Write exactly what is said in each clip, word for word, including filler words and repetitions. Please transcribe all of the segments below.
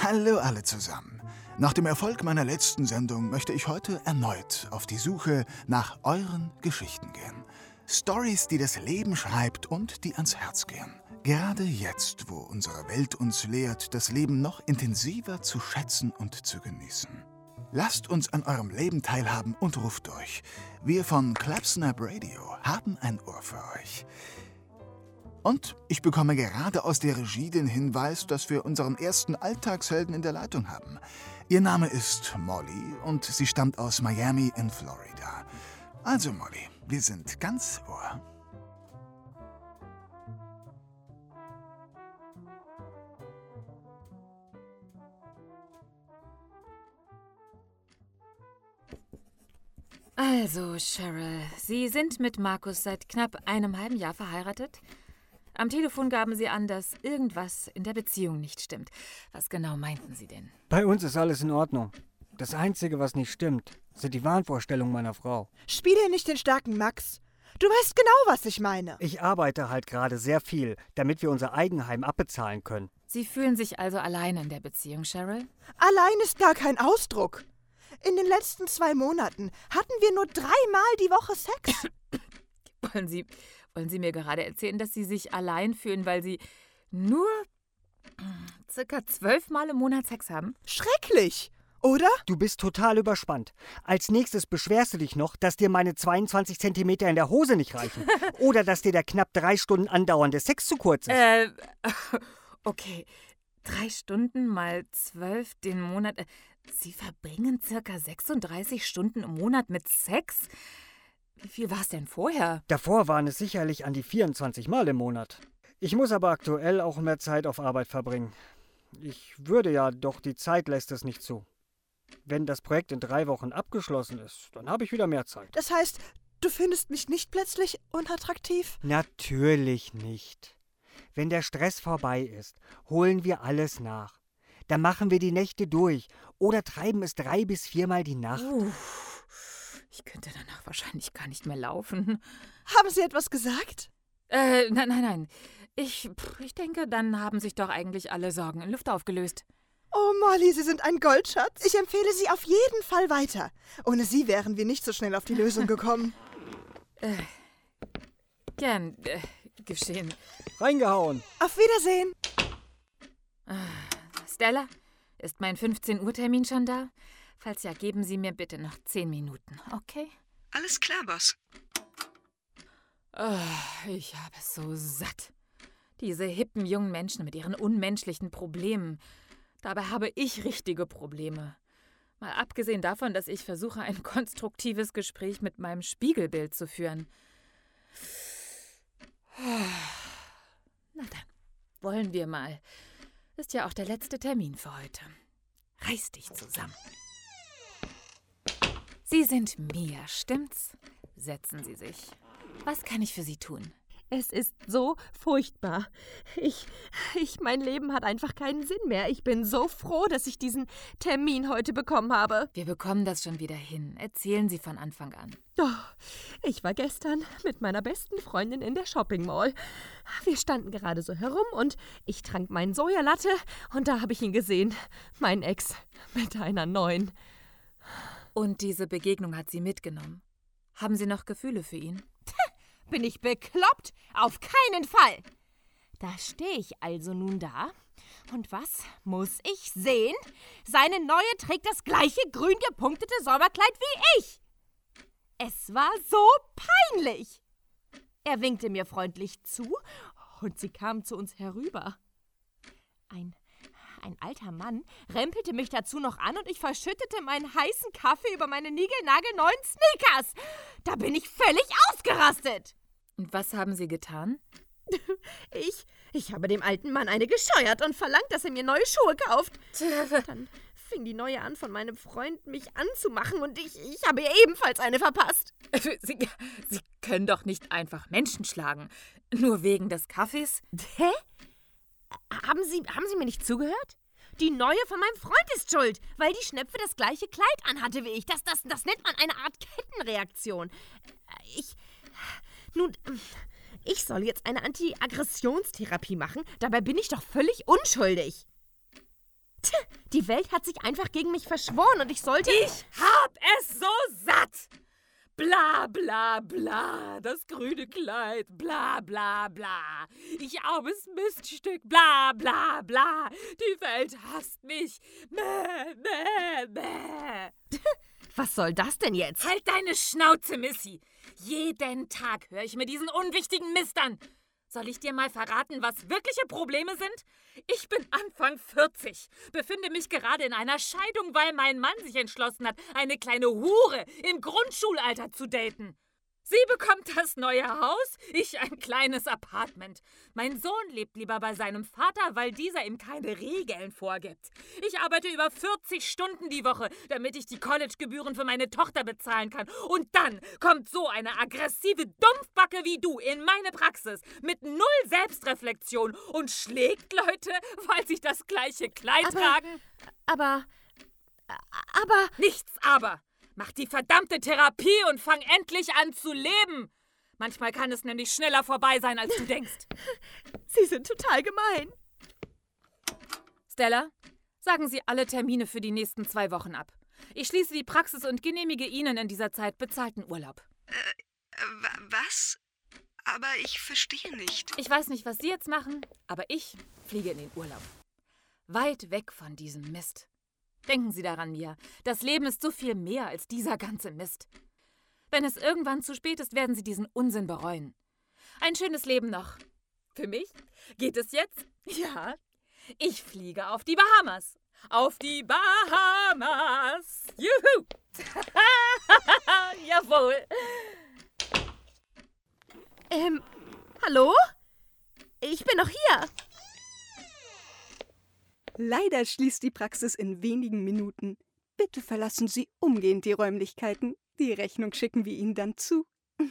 Hallo alle zusammen. Nach dem Erfolg meiner letzten Sendung möchte ich heute erneut auf die Suche nach euren Geschichten gehen. Stories, die das Leben schreibt und die ans Herz gehen. Gerade jetzt, wo unsere Welt uns lehrt, das Leben noch intensiver zu schätzen und zu genießen. Lasst uns an eurem Leben teilhaben und ruft durch. Wir von Clapsnap Radio haben ein Ohr für euch. Und ich bekomme gerade aus der Regie den Hinweis, dass wir unseren ersten Alltagshelden in der Leitung haben. Ihr Name ist Molly und sie stammt aus Miami in Florida. Also Molly, wir sind ganz Ohr. Also, Cheryl, Sie sind mit Markus seit knapp einem halben Jahr verheiratet? Am Telefon gaben Sie an, dass irgendwas in der Beziehung nicht stimmt. Was genau meinten Sie denn? Bei uns ist alles in Ordnung. Das Einzige, was nicht stimmt, sind die Wahnvorstellungen meiner Frau. Spiele nicht den starken Max. Du weißt genau, was ich meine. Ich arbeite halt gerade sehr viel, damit wir unser Eigenheim abbezahlen können. Sie fühlen sich also alleine in der Beziehung, Cheryl? Allein ist gar kein Ausdruck. In den letzten zwei Monaten hatten wir nur dreimal die Woche Sex. Wollen Sie, wollen Sie mir gerade erzählen, dass Sie sich allein fühlen, weil Sie nur circa zwölfmal im Monat Sex haben? Schrecklich, oder? Du bist total überspannt. Als nächstes beschwerst du dich noch, dass dir meine zweiundzwanzig Zentimeter in der Hose nicht reichen. Oder dass dir der knapp drei Stunden andauernde Sex zu kurz ist. Äh, okay. Drei Stunden mal zwölf den Monat. Sie verbringen circa sechsunddreißig Stunden im Monat mit Sex? Wie viel war es denn vorher? Davor waren es sicherlich an die vierundzwanzig Mal im Monat. Ich muss aber aktuell auch mehr Zeit auf Arbeit verbringen. Ich würde ja, doch die Zeit lässt es nicht zu. Wenn das Projekt in drei Wochen abgeschlossen ist, dann habe ich wieder mehr Zeit. Das heißt, du findest mich nicht plötzlich unattraktiv? Natürlich nicht. Wenn der Stress vorbei ist, holen wir alles nach. Dann machen wir die Nächte durch oder treiben es drei bis viermal die Nacht. Uh, ich könnte danach wahrscheinlich gar nicht mehr laufen. Haben Sie etwas gesagt? Äh, nein, nein, nein. Ich, ich denke, dann haben sich doch eigentlich alle Sorgen in Luft aufgelöst. Oh, Molly, Sie sind ein Goldschatz. Ich empfehle Sie auf jeden Fall weiter. Ohne Sie wären wir nicht so schnell auf die Lösung gekommen. äh, gern äh, geschehen. Reingehauen. Auf Wiedersehen. Stella, ist mein fünfzehn Uhr Termin schon da? Falls ja, geben Sie mir bitte noch zehn Minuten, okay? Alles klar, Boss. Oh, ich habe es so satt. Diese hippen jungen Menschen mit ihren unmenschlichen Problemen. Dabei habe ich richtige Probleme. Mal abgesehen davon, dass ich versuche, ein konstruktives Gespräch mit meinem Spiegelbild zu führen. Na dann, wollen wir mal. Ist ja auch der letzte Termin für heute. Reiß dich zusammen. Sie sind Mia, stimmt's? Setzen Sie sich. Was kann ich für Sie tun? Es ist so furchtbar. Ich, ich, mein Leben hat einfach keinen Sinn mehr. Ich bin so froh, dass ich diesen Termin heute bekommen habe. Wir bekommen das schon wieder hin. Erzählen Sie von Anfang an. Oh, ich war gestern mit meiner besten Freundin in der Shopping Mall. Wir standen gerade so herum und ich trank meinen Sojalatte und da habe ich ihn gesehen. Mein Ex mit einer neuen. Und diese Begegnung hat Sie mitgenommen. Haben Sie noch Gefühle für ihn? Bin ich bekloppt? Auf keinen Fall! Da stehe ich also nun da. Und was muss ich sehen? Seine Neue trägt das gleiche grün gepunktete Sommerkleid wie ich. Es war so peinlich. Er winkte mir freundlich zu und sie kam zu uns herüber. Ein, ein alter Mann rempelte mich dazu noch an und ich verschüttete meinen heißen Kaffee über meine niegelnagelneuen Sneakers. Da bin ich völlig ausgerastet. Und was haben Sie getan? Ich, ich habe dem alten Mann eine gescheuert und verlangt, dass er mir neue Schuhe kauft. Dann fing die Neue an, von meinem Freund mich anzumachen und ich, ich habe ihr ebenfalls eine verpasst. Sie, Sie können doch nicht einfach Menschen schlagen. Nur wegen des Kaffees? Hä? Haben Sie, haben Sie mir nicht zugehört? Die Neue von meinem Freund ist schuld, weil die Schnepfe das gleiche Kleid anhatte wie ich. Das, das, das nennt man eine Art Kettenreaktion. Ich... Nun, ich soll jetzt eine Anti-Aggressionstherapie machen. Dabei bin ich doch völlig unschuldig. Die Welt hat sich einfach gegen mich verschworen und ich sollte... Ich hab es so satt! Bla bla bla, das grüne Kleid, bla bla bla. Ich armes Miststück, bla bla bla. Die Welt hasst mich. Mäh, mäh, mäh. Was soll das denn jetzt? Halt deine Schnauze, Missy. Jeden Tag höre ich mir diesen unwichtigen Mist an. Soll ich dir mal verraten, was wirkliche Probleme sind? Ich bin Anfang vierzig, befinde mich gerade in einer Scheidung, weil mein Mann sich entschlossen hat, eine kleine Hure im Grundschulalter zu daten. Sie bekommt das neue Haus, ich ein kleines Apartment. Mein Sohn lebt lieber bei seinem Vater, weil dieser ihm keine Regeln vorgibt. Ich arbeite über vierzig Stunden die Woche, damit ich die Collegegebühren für meine Tochter bezahlen kann. Und dann kommt so eine aggressive Dumpfbacke wie du in meine Praxis mit null Selbstreflexion und schlägt Leute, weil sie das gleiche Kleid Aber, tragen. aber, aber... Nichts aber. Mach die verdammte Therapie und fang endlich an zu leben. Manchmal kann es nämlich schneller vorbei sein, als du denkst. Sie sind total gemein. Stella, sagen Sie alle Termine für die nächsten zwei Wochen ab. Ich schließe die Praxis und genehmige Ihnen in dieser Zeit bezahlten Urlaub. Äh, was? Aber ich verstehe nicht. Ich weiß nicht, was Sie jetzt machen, aber ich fliege in den Urlaub. Weit weg von diesem Mist. Denken Sie daran, Mia. Das Leben ist so viel mehr als dieser ganze Mist. Wenn es irgendwann zu spät ist, werden Sie diesen Unsinn bereuen. Ein schönes Leben noch. Für mich geht es jetzt? Ja. Ich fliege auf die Bahamas. Auf die Bahamas. Juhu. Jawohl. Ähm, hallo? Ich bin noch hier. Leider schließt die Praxis in wenigen Minuten. Bitte verlassen Sie umgehend die Räumlichkeiten. Die Rechnung schicken wir Ihnen dann zu.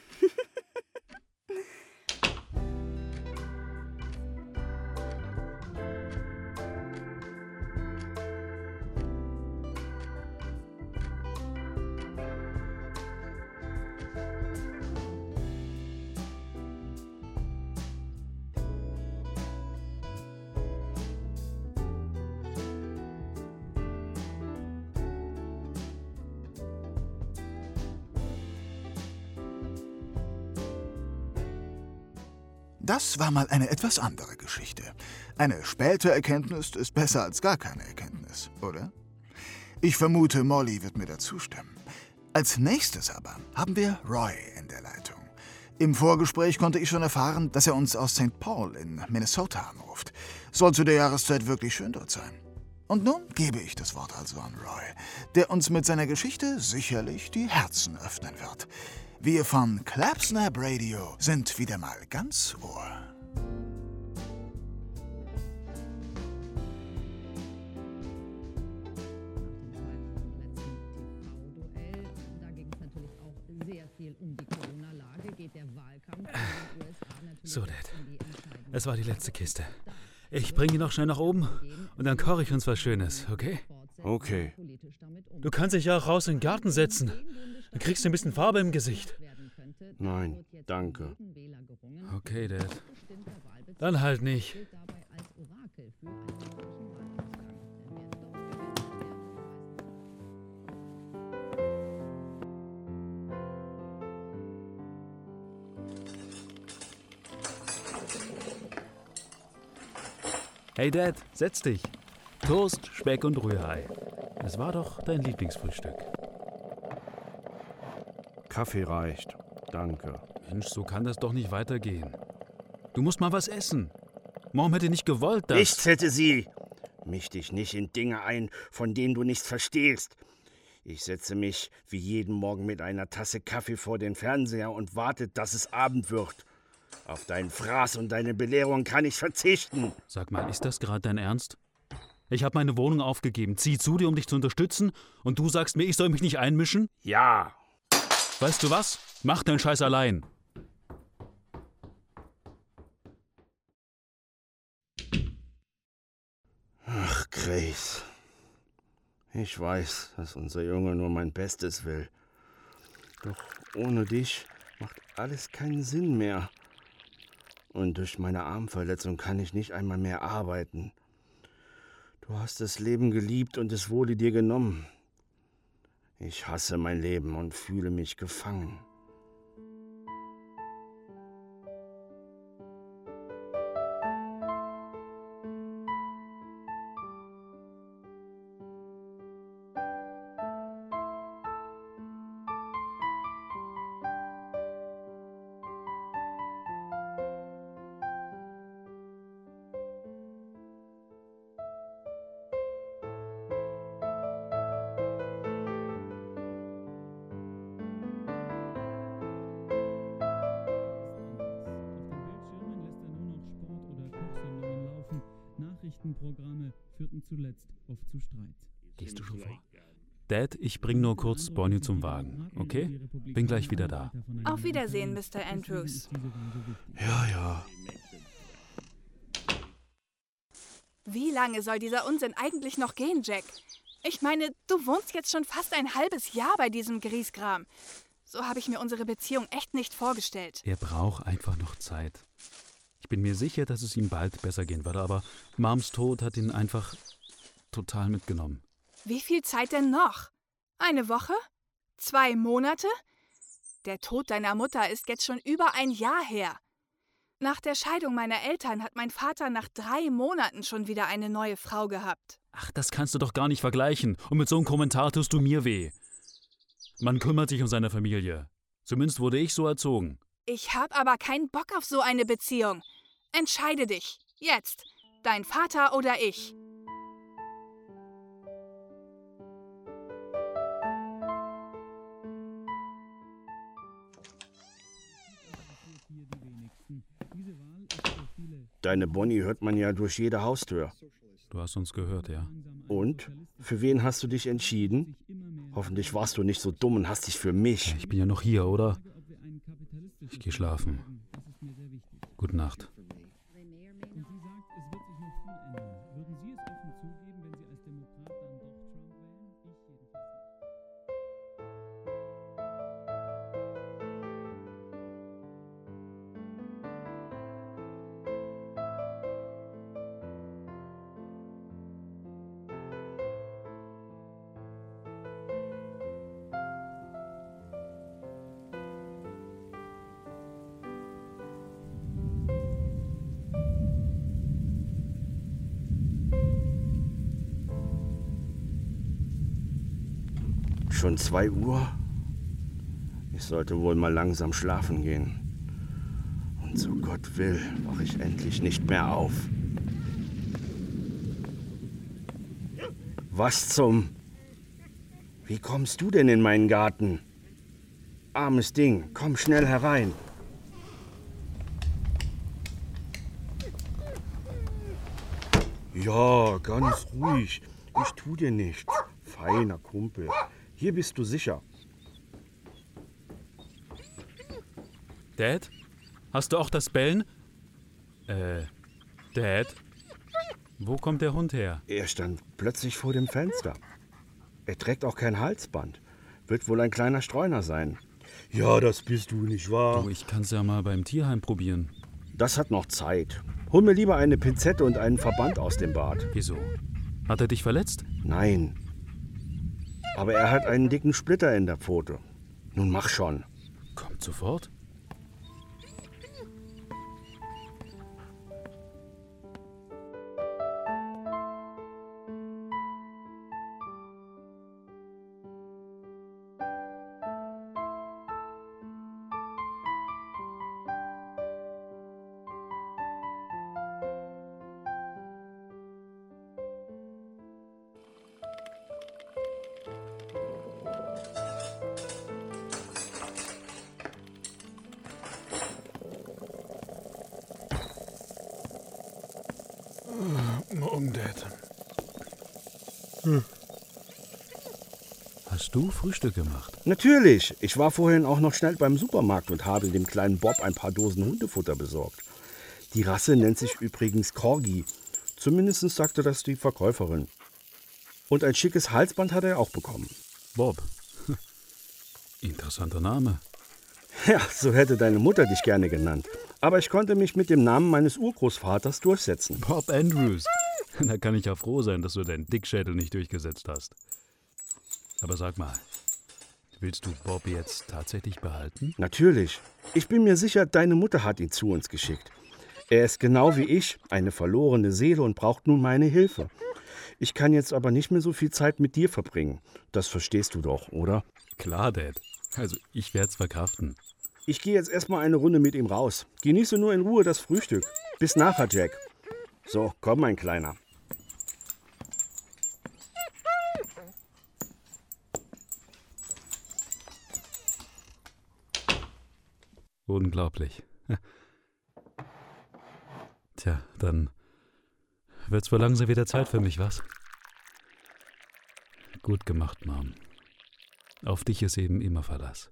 Das war mal eine etwas andere Geschichte. Eine späte Erkenntnis ist besser als gar keine Erkenntnis, oder? Ich vermute, Molly wird mir da zustimmen. Als nächstes aber haben wir Roy in der Leitung. Im Vorgespräch konnte ich schon erfahren, dass er uns aus Sankt Paul in Minnesota anruft. Soll zu der Jahreszeit wirklich schön dort sein. Und nun gebe ich das Wort also an Roy, der uns mit seiner Geschichte sicherlich die Herzen öffnen wird. Wir von Clapsnap Radio sind wieder mal ganz Ohr. So, Dad. Es war die letzte Kiste. Ich bringe ihn noch schnell nach oben und dann koche ich uns was Schönes, okay? Okay. Du kannst dich ja auch raus in den Garten setzen. Dann kriegst du ein bisschen Farbe im Gesicht. Nein, danke. Okay, Dad. Dann halt nicht. Hey Dad, setz dich. Toast, Speck und Rührei. Es war doch dein Lieblingsfrühstück. Kaffee reicht. Danke. Mensch, so kann das doch nicht weitergehen. Du musst mal was essen. Mom hätte nicht gewollt, dass... Nichts hätte sie. Misch dich nicht in Dinge ein, von denen du nichts verstehst. Ich setze mich wie jeden Morgen mit einer Tasse Kaffee vor den Fernseher und warte, dass es Abend wird. Auf deinen Fraß und deine Belehrung kann ich verzichten. Sag mal, ist das gerade dein Ernst? Ich habe meine Wohnung aufgegeben, zieh zu dir, um dich zu unterstützen, und du sagst mir, ich soll mich nicht einmischen? Ja. Weißt du was? Mach deinen Scheiß allein. Ach, Grace. Ich weiß, dass unser Junge nur mein Bestes will. Doch ohne dich macht alles keinen Sinn mehr. Und durch meine Armverletzung kann ich nicht einmal mehr arbeiten. Du hast das Leben geliebt und es wurde dir genommen. Ich hasse mein Leben und fühle mich gefangen. Nachrichtenprogramme führten zuletzt oft zu Streit. Gehst du schon vor? Dad, ich bring nur kurz Bonnie zum Wagen, okay? Bin gleich wieder da. Auf Wiedersehen, Mister Andrews. Ja, ja. Wie lange soll dieser Unsinn eigentlich noch gehen, Jack? Ich meine, du wohnst jetzt schon fast ein halbes Jahr bei diesem Griesgram. So habe ich mir unsere Beziehung echt nicht vorgestellt. Er braucht einfach noch Zeit. Ich bin mir sicher, dass es ihm bald besser gehen würde, aber Moms Tod hat ihn einfach total mitgenommen. Wie viel Zeit denn noch? Eine Woche? Zwei Monate? Der Tod deiner Mutter ist jetzt schon über ein Jahr her. Nach der Scheidung meiner Eltern hat mein Vater nach drei Monaten schon wieder eine neue Frau gehabt. Ach, das kannst du doch gar nicht vergleichen. Und mit so einem Kommentar tust du mir weh. Man kümmert sich um seine Familie. Zumindest wurde ich so erzogen. Ich hab aber keinen Bock auf so eine Beziehung. Entscheide dich. Jetzt. Dein Vater oder ich. Deine Bonnie hört man ja durch jede Haustür. Du hast uns gehört, ja. Und? Für wen hast du dich entschieden? Hoffentlich warst du nicht so dumm und hast dich für mich. Ich bin ja noch hier, oder? Ich gehe schlafen. Gute Nacht. Schon zwei Uhr? Ich sollte wohl mal langsam schlafen gehen. Und so Gott will, wache ich endlich nicht mehr auf. Was zum... Wie kommst du denn in meinen Garten? Armes Ding, komm schnell herein. Ja, ganz ruhig. Ich tu dir nichts. Feiner Kumpel. Hier bist du sicher. Dad? Hast du auch das Bellen? Äh, Dad? Wo kommt der Hund her? Er stand plötzlich vor dem Fenster. Er trägt auch kein Halsband. Wird wohl ein kleiner Streuner sein. Ja, das bist du, nicht wahr? Du, ich kann's ja mal beim Tierheim probieren. Das hat noch Zeit. Hol mir lieber eine Pinzette und einen Verband aus dem Bad. Wieso? Hat er dich verletzt? Nein. Aber er hat einen dicken Splitter in der Pfote. Nun mach schon. Kommt sofort. Morgen, Dad. Hm. Hast du Frühstück gemacht? Natürlich. Ich war vorhin auch noch schnell beim Supermarkt und habe dem kleinen Bob ein paar Dosen Hundefutter besorgt. Die Rasse nennt sich übrigens Corgi. Zumindest sagte das die Verkäuferin. Und ein schickes Halsband hat er auch bekommen. Bob. Interessanter Name. Ja, so hätte deine Mutter dich gerne genannt. Aber ich konnte mich mit dem Namen meines Urgroßvaters durchsetzen. Bob Andrews. Da kann ich ja froh sein, dass du deinen Dickschädel nicht durchgesetzt hast. Aber sag mal, willst du Bob jetzt tatsächlich behalten? Natürlich. Ich bin mir sicher, deine Mutter hat ihn zu uns geschickt. Er ist genau wie ich, eine verlorene Seele und braucht nun meine Hilfe. Ich kann jetzt aber nicht mehr so viel Zeit mit dir verbringen. Das verstehst du doch, oder? Klar, Dad. Also, ich werd's verkraften. Ich gehe jetzt erstmal eine Runde mit ihm raus. Genieße nur in Ruhe das Frühstück. Bis nachher, Jack. So, komm, mein Kleiner. Unglaublich. Tja, dann wird's wohl langsam wieder Zeit für mich, was? Gut gemacht, Mom. Auf dich ist eben immer Verlass.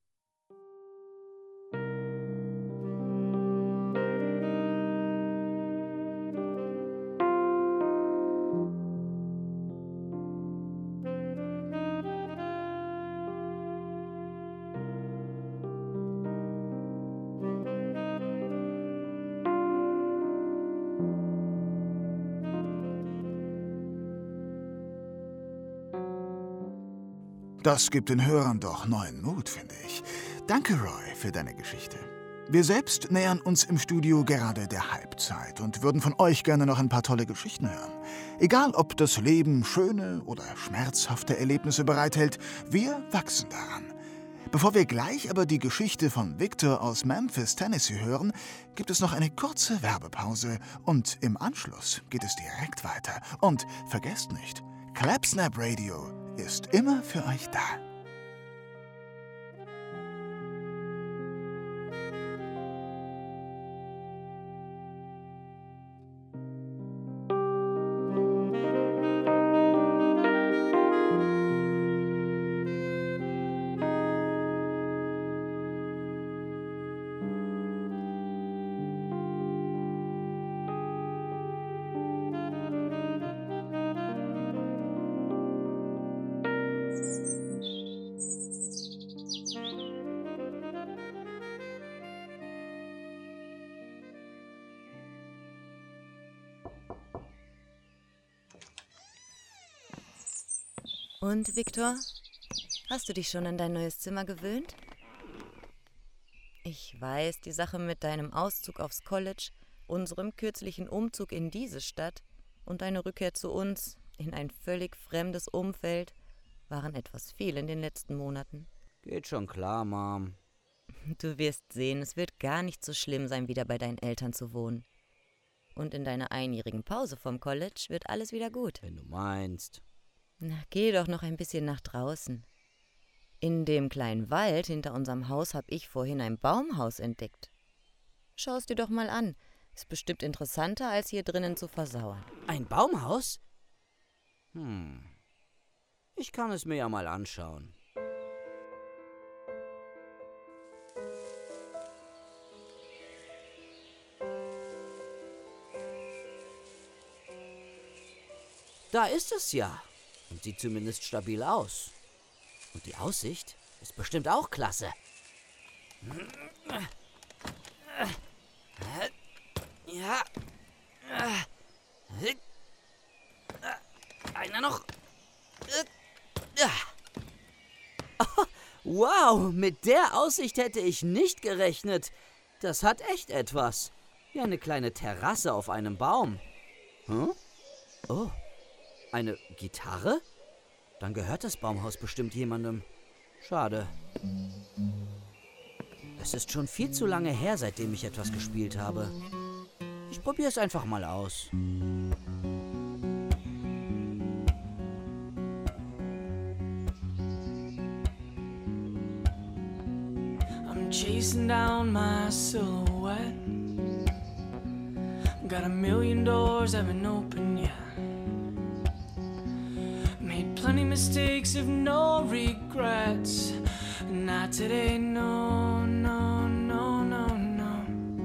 Das gibt den Hörern doch neuen Mut, finde ich. Danke, Roy, für deine Geschichte. Wir selbst nähern uns im Studio gerade der Halbzeit und würden von euch gerne noch ein paar tolle Geschichten hören. Egal, ob das Leben schöne oder schmerzhafte Erlebnisse bereithält, wir wachsen daran. Bevor wir gleich aber die Geschichte von Victor aus Memphis, Tennessee hören, gibt es noch eine kurze Werbepause und im Anschluss geht es direkt weiter. Und vergesst nicht, Clapsnap Radio ist immer für euch da. Und, Victor, hast du dich schon an dein neues Zimmer gewöhnt? Ich weiß, die Sache mit deinem Auszug aufs College, unserem kürzlichen Umzug in diese Stadt und deine Rückkehr zu uns in ein völlig fremdes Umfeld waren etwas viel in den letzten Monaten. Geht schon klar, Mom. Du wirst sehen, es wird gar nicht so schlimm sein, wieder bei deinen Eltern zu wohnen. Und in deiner einjährigen Pause vom College wird alles wieder gut. Wenn du meinst. Na, geh doch noch ein bisschen nach draußen. In dem kleinen Wald hinter unserem Haus habe ich vorhin ein Baumhaus entdeckt. Schau es dir doch mal an. Ist bestimmt interessanter, als hier drinnen zu versauern. Ein Baumhaus? Hm. Ich kann es mir ja mal anschauen. Da ist es ja. Und sieht zumindest stabil aus. Und die Aussicht ist bestimmt auch klasse. Ja. Einer noch. Wow, mit der Aussicht hätte ich nicht gerechnet. Das hat echt etwas. Wie eine kleine Terrasse auf einem Baum. Hm? Oh. Eine Gitarre? Dann gehört das Baumhaus bestimmt jemandem. Schade. Es ist schon viel zu lange her, seitdem ich etwas gespielt habe. Ich probiere es einfach mal aus. I'm chasing down my silhouette. Got a million doors haven't opened yet. Plenty mistakes of no regrets. Not today, no, no, no, no, no.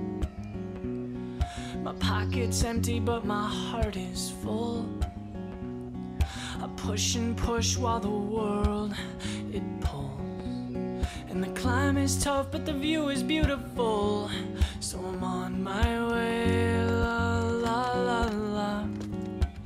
My pocket's empty, but my heart is full. I push and push while the world, it pulls. And the climb is tough, but the view is beautiful. So I'm on my way, la, la, la, la.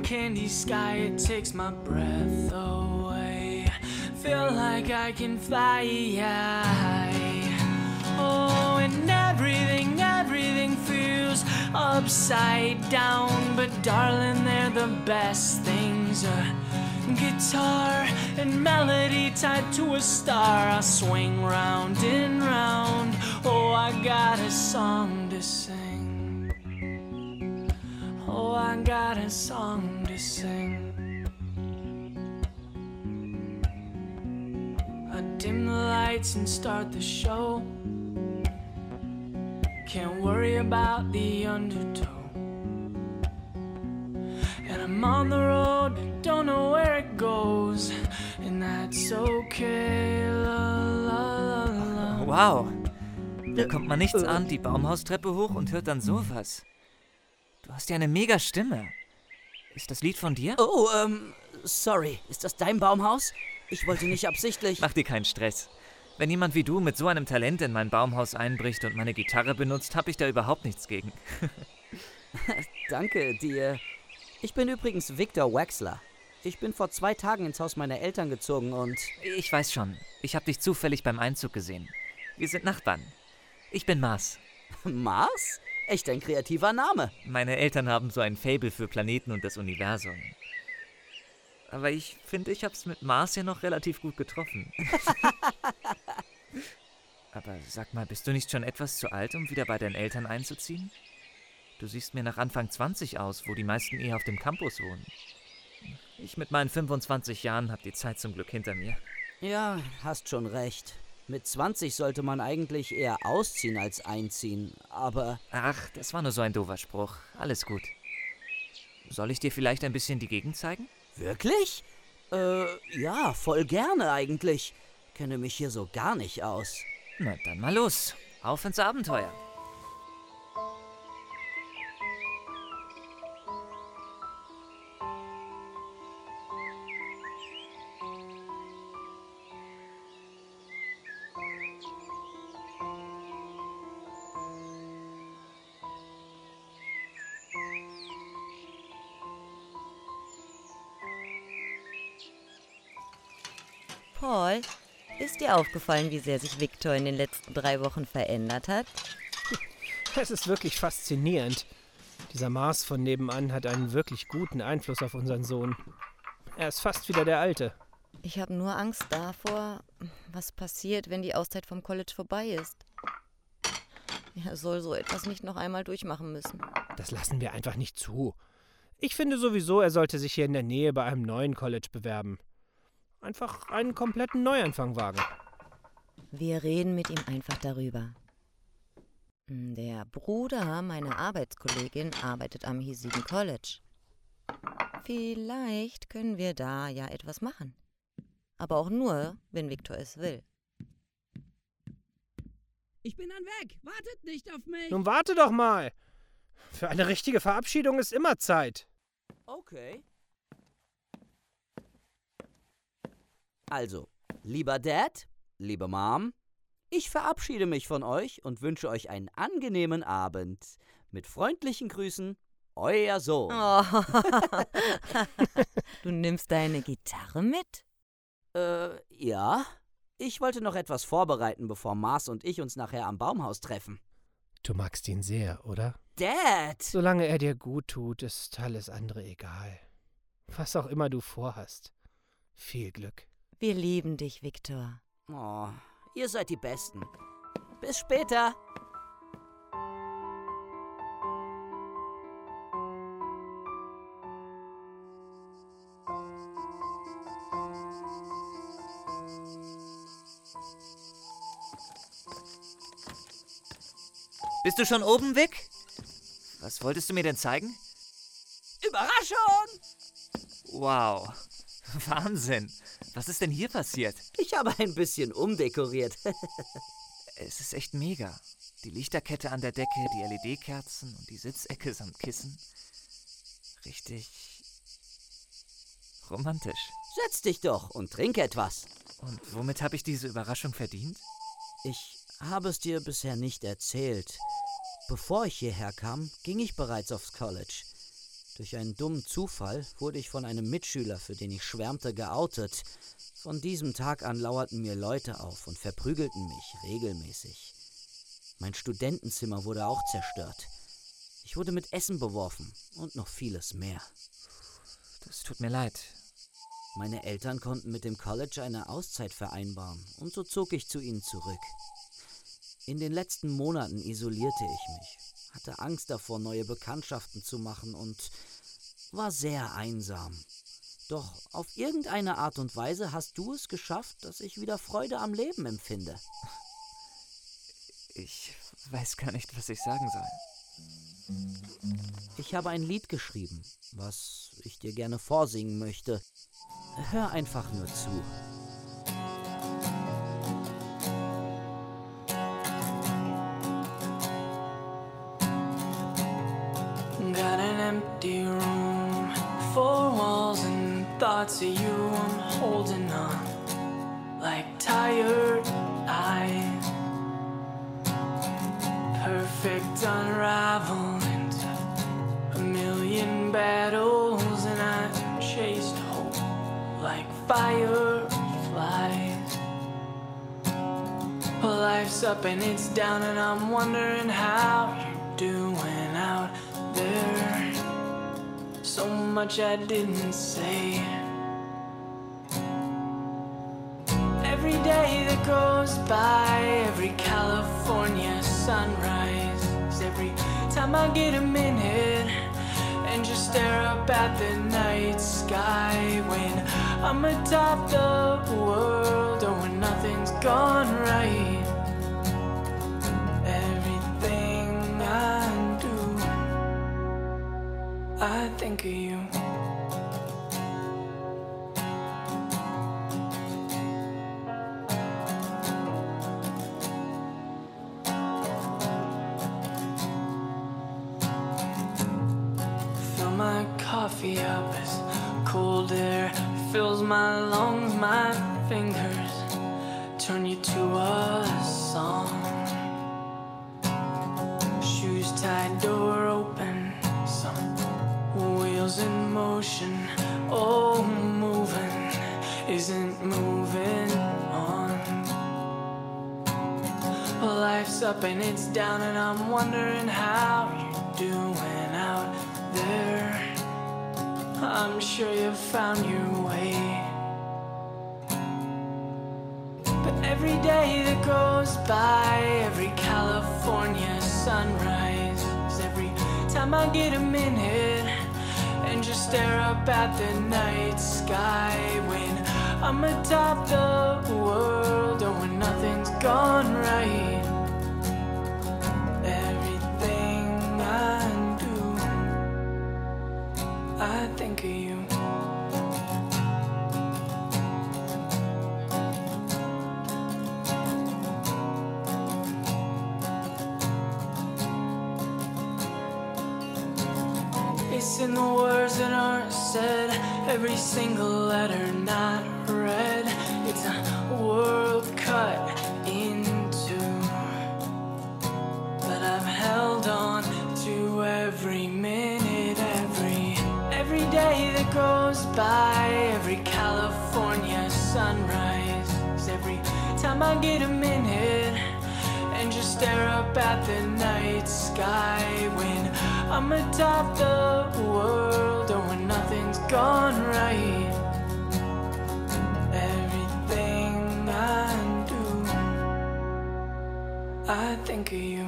candy sky, it takes my breath away. Feel like I can fly, yeah. Oh, and everything, everything feels upside down. But darling, they're the best things. A guitar and melody tied to a star. I swing round and round. Oh, I got a song to sing. Oh, I got a song to sing. I dim the lights and start the show. Can't worry about the undertow. And I'm on the road, don't know where it goes. And that's okay. La, la, la, la. Wow. Da kommt man nichts an, die Baumhaustreppe hoch und hört dann sowas. Du hast ja eine mega Stimme. Ist das Lied von dir? Oh, ähm, sorry. Ist das dein Baumhaus? Ich wollte nicht absichtlich... Mach dir keinen Stress. Wenn jemand wie du mit so einem Talent in mein Baumhaus einbricht und meine Gitarre benutzt, hab ich da überhaupt nichts gegen. Danke dir. Ich bin übrigens Victor Wexler. Ich bin vor zwei Tagen ins Haus meiner Eltern gezogen und... Ich weiß schon. Ich hab dich zufällig beim Einzug gesehen. Wir sind Nachbarn. Ich bin Mars. Mars? Echt ein kreativer Name. Meine Eltern haben so ein Faible für Planeten und das Universum. Aber ich finde, ich hab's mit Mars ja noch relativ gut getroffen. Aber sag mal, bist du nicht schon etwas zu alt, um wieder bei deinen Eltern einzuziehen? Du siehst mir nach Anfang zwanzig aus, wo die meisten eher auf dem Campus wohnen. Ich mit meinen fünfundzwanzig Jahren hab die Zeit zum Glück hinter mir. Ja, hast schon recht. Mit zwanzig sollte man eigentlich eher ausziehen als einziehen, aber... Ach, das war nur so ein doofer Spruch. Alles gut. Soll ich dir vielleicht ein bisschen die Gegend zeigen? Wirklich? Äh, ja, voll gerne eigentlich. Kenne mich hier so gar nicht aus. Na, dann mal los. Auf ins Abenteuer. Paul, ist dir aufgefallen, wie sehr sich Victor in den letzten drei Wochen verändert hat? Es ist wirklich faszinierend. Dieser Mars von nebenan hat einen wirklich guten Einfluss auf unseren Sohn. Er ist fast wieder der Alte. Ich habe nur Angst davor, was passiert, wenn die Auszeit vom College vorbei ist. Er soll so etwas nicht noch einmal durchmachen müssen. Das lassen wir einfach nicht zu. Ich finde sowieso, er sollte sich hier in der Nähe bei einem neuen College bewerben. Einfach einen kompletten Neuanfang wagen. Wir reden mit ihm einfach darüber. Der Bruder meiner Arbeitskollegin arbeitet am hiesigen College. Vielleicht können wir da ja etwas machen. Aber auch nur, wenn Victor es will. Ich bin dann weg. Wartet nicht auf mich. Nun warte doch mal. Für eine richtige Verabschiedung ist immer Zeit. Okay. Also, lieber Dad, liebe Mom, ich verabschiede mich von euch und wünsche euch einen angenehmen Abend. Mit freundlichen Grüßen, euer Sohn. Oh. Du nimmst deine Gitarre mit? Äh, ja. Ich wollte noch etwas vorbereiten, bevor Mars und ich uns nachher am Baumhaus treffen. Du magst ihn sehr, oder? Dad! Solange er dir gut tut, ist alles andere egal. Was auch immer du vorhast. Viel Glück. Wir lieben dich, Victor. Oh, ihr seid die Besten. Bis später. Bist du schon oben, Vic? Was wolltest du mir denn zeigen? Überraschung! Wow. Wahnsinn. Was ist denn hier passiert? Ich habe ein bisschen umdekoriert. Es ist echt mega. Die Lichterkette an der Decke, die L E D-Kerzen und die Sitzecke samt Kissen. Richtig romantisch. Setz dich doch und trink etwas. Und womit habe ich diese Überraschung verdient? Ich habe es dir bisher nicht erzählt. Bevor ich hierher kam, ging ich bereits aufs College. Durch einen dummen Zufall wurde ich von einem Mitschüler, für den ich schwärmte, geoutet. Von diesem Tag an lauerten mir Leute auf und verprügelten mich regelmäßig. Mein Studentenzimmer wurde auch zerstört. Ich wurde mit Essen beworfen und noch vieles mehr. Das tut mir leid. Meine Eltern konnten mit dem College eine Auszeit vereinbaren und so zog ich zu ihnen zurück. In den letzten Monaten isolierte ich mich, hatte Angst davor, neue Bekanntschaften zu machen und war sehr einsam. Doch auf irgendeine Art und Weise hast du es geschafft, dass ich wieder Freude am Leben empfinde. Ich weiß gar nicht, was ich sagen soll. Ich habe ein Lied geschrieben, was ich dir gerne vorsingen möchte. Hör einfach nur zu. Got an empty room, four walls and thoughts of you. I'm holding on like tired eyes. Perfect unraveled into a million battles, and I chased hope like fireflies. Well, life's up and it's down, and I'm wondering how you're doing out there. So much I didn't say. Every day that goes by, every California sunrise, every time I get a minute and just stare up at the night sky, when I'm atop the world or when nothing's gone right. Everything I do, I think of you. Fill my coffee up as cold air fills my lungs, my fingers turn you to a song. Shoes tied, door open, some wheels in motion. Oh, moving isn't moving on. Well, life's up and it's down, and I'm wondering how you're doing out there. I'm sure you've found your way. But every day that goes by, every California sunrise, every time I get a minute and just stare up at the night sky, when I'm atop the world or when nothing's gone right. Everything I do, I think of you. It's in the words that aren't said, every single letter not read. It's a world cut into, but I've held on to every minute, every every day that goes by, every California sunrise, every time I get a minute and just stare up at the night sky, when I'm atop the world or when nothing's gone right. Everything I do, I think of you.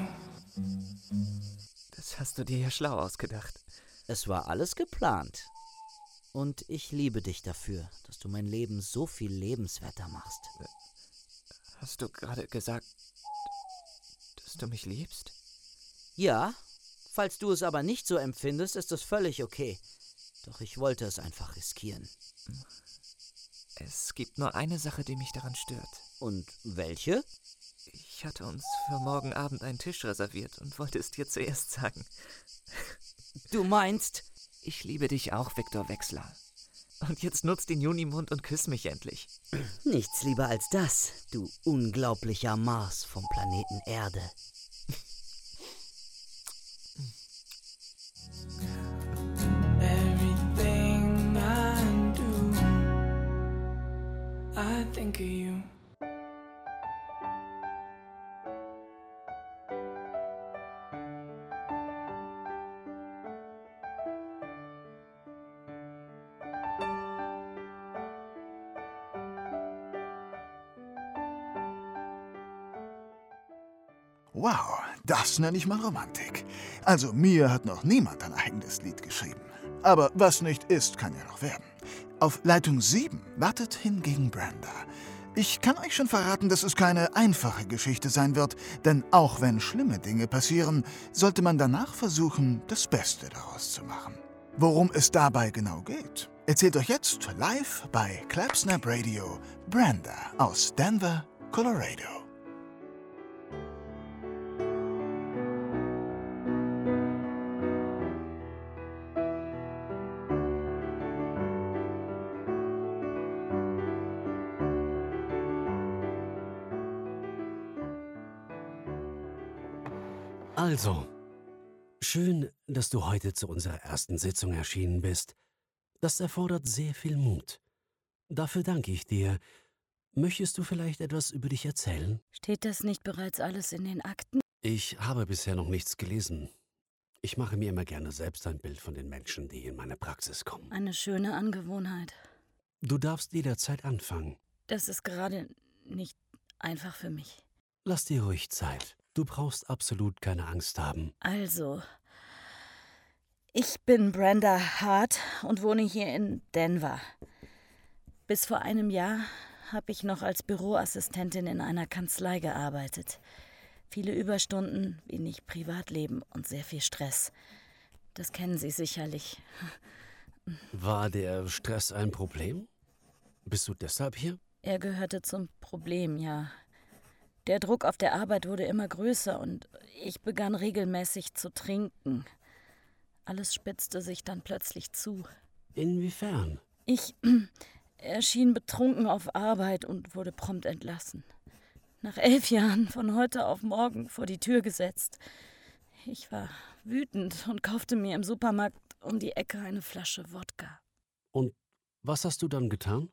Das hast du dir ja schlau ausgedacht. Es war alles geplant. Und ich liebe dich dafür, dass du mein Leben so viel lebenswerter machst. Hast du gerade gesagt, dass du mich liebst? Ja, falls du es aber nicht so empfindest, ist es völlig okay. Doch ich wollte es einfach riskieren. Es gibt nur eine Sache, die mich daran stört. Und welche? Ich hatte uns für morgen Abend einen Tisch reserviert und wollte es dir zuerst sagen. Du meinst? Ich liebe dich auch, Viktor Wechsler. Und jetzt nutz den Junimond und küss mich endlich. Nichts lieber als das, du unglaublicher Mars vom Planeten Erde. think of you. Wow, das nenne ich mal Romantik. Also mir hat noch niemand ein eigenes Lied geschrieben. Aber was nicht ist, kann ja noch werden. Auf Leitung sieben wartet hingegen Brenda. Ich kann euch schon verraten, dass es keine einfache Geschichte sein wird, denn auch wenn schlimme Dinge passieren, sollte man danach versuchen, das Beste daraus zu machen. Worum es dabei genau geht, erzählt euch jetzt live bei Clapsnap Radio Brenda aus Denver, Colorado. Also, schön, dass du heute zu unserer ersten Sitzung erschienen bist. Das erfordert sehr viel Mut. Dafür danke ich dir. Möchtest du vielleicht etwas über dich erzählen? Steht das nicht bereits alles in den Akten? Ich habe bisher noch nichts gelesen. Ich mache mir immer gerne selbst ein Bild von den Menschen, die in meine Praxis kommen. Eine schöne Angewohnheit. Du darfst jederzeit anfangen. Das ist gerade nicht einfach für mich. Lass dir ruhig Zeit. Du brauchst absolut keine Angst haben. Also, ich bin Brenda Hart und wohne hier in Denver. Bis vor einem Jahr habe ich noch als Büroassistentin in einer Kanzlei gearbeitet. Viele Überstunden, wenig Privatleben und sehr viel Stress. Das kennen Sie sicherlich. War der Stress ein Problem? Bist du deshalb hier? Er gehörte zum Problem, ja. Der Druck auf der Arbeit wurde immer größer und ich begann regelmäßig zu trinken. Alles spitzte sich dann plötzlich zu. Inwiefern? Ich erschien betrunken auf Arbeit und wurde prompt entlassen. Nach elf Jahren von heute auf morgen vor die Tür gesetzt. Ich war wütend und kaufte mir im Supermarkt um die Ecke eine Flasche Wodka. Und was hast du dann getan?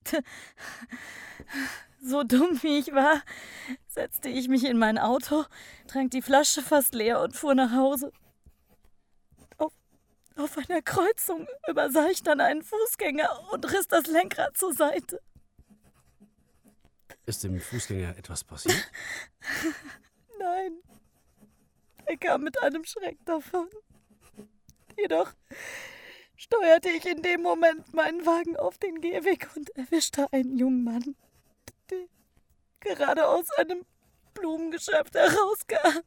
So dumm wie ich war, setzte ich mich in mein Auto, trank die Flasche fast leer und fuhr nach Hause. Auf, auf einer Kreuzung übersah ich dann einen Fußgänger und riss das Lenkrad zur Seite. Ist dem Fußgänger etwas passiert? Nein, er kam mit einem Schreck davon. Jedoch steuerte ich in dem Moment meinen Wagen auf den Gehweg und erwischte einen jungen Mann, der gerade aus einem Blumengeschäft herauskam.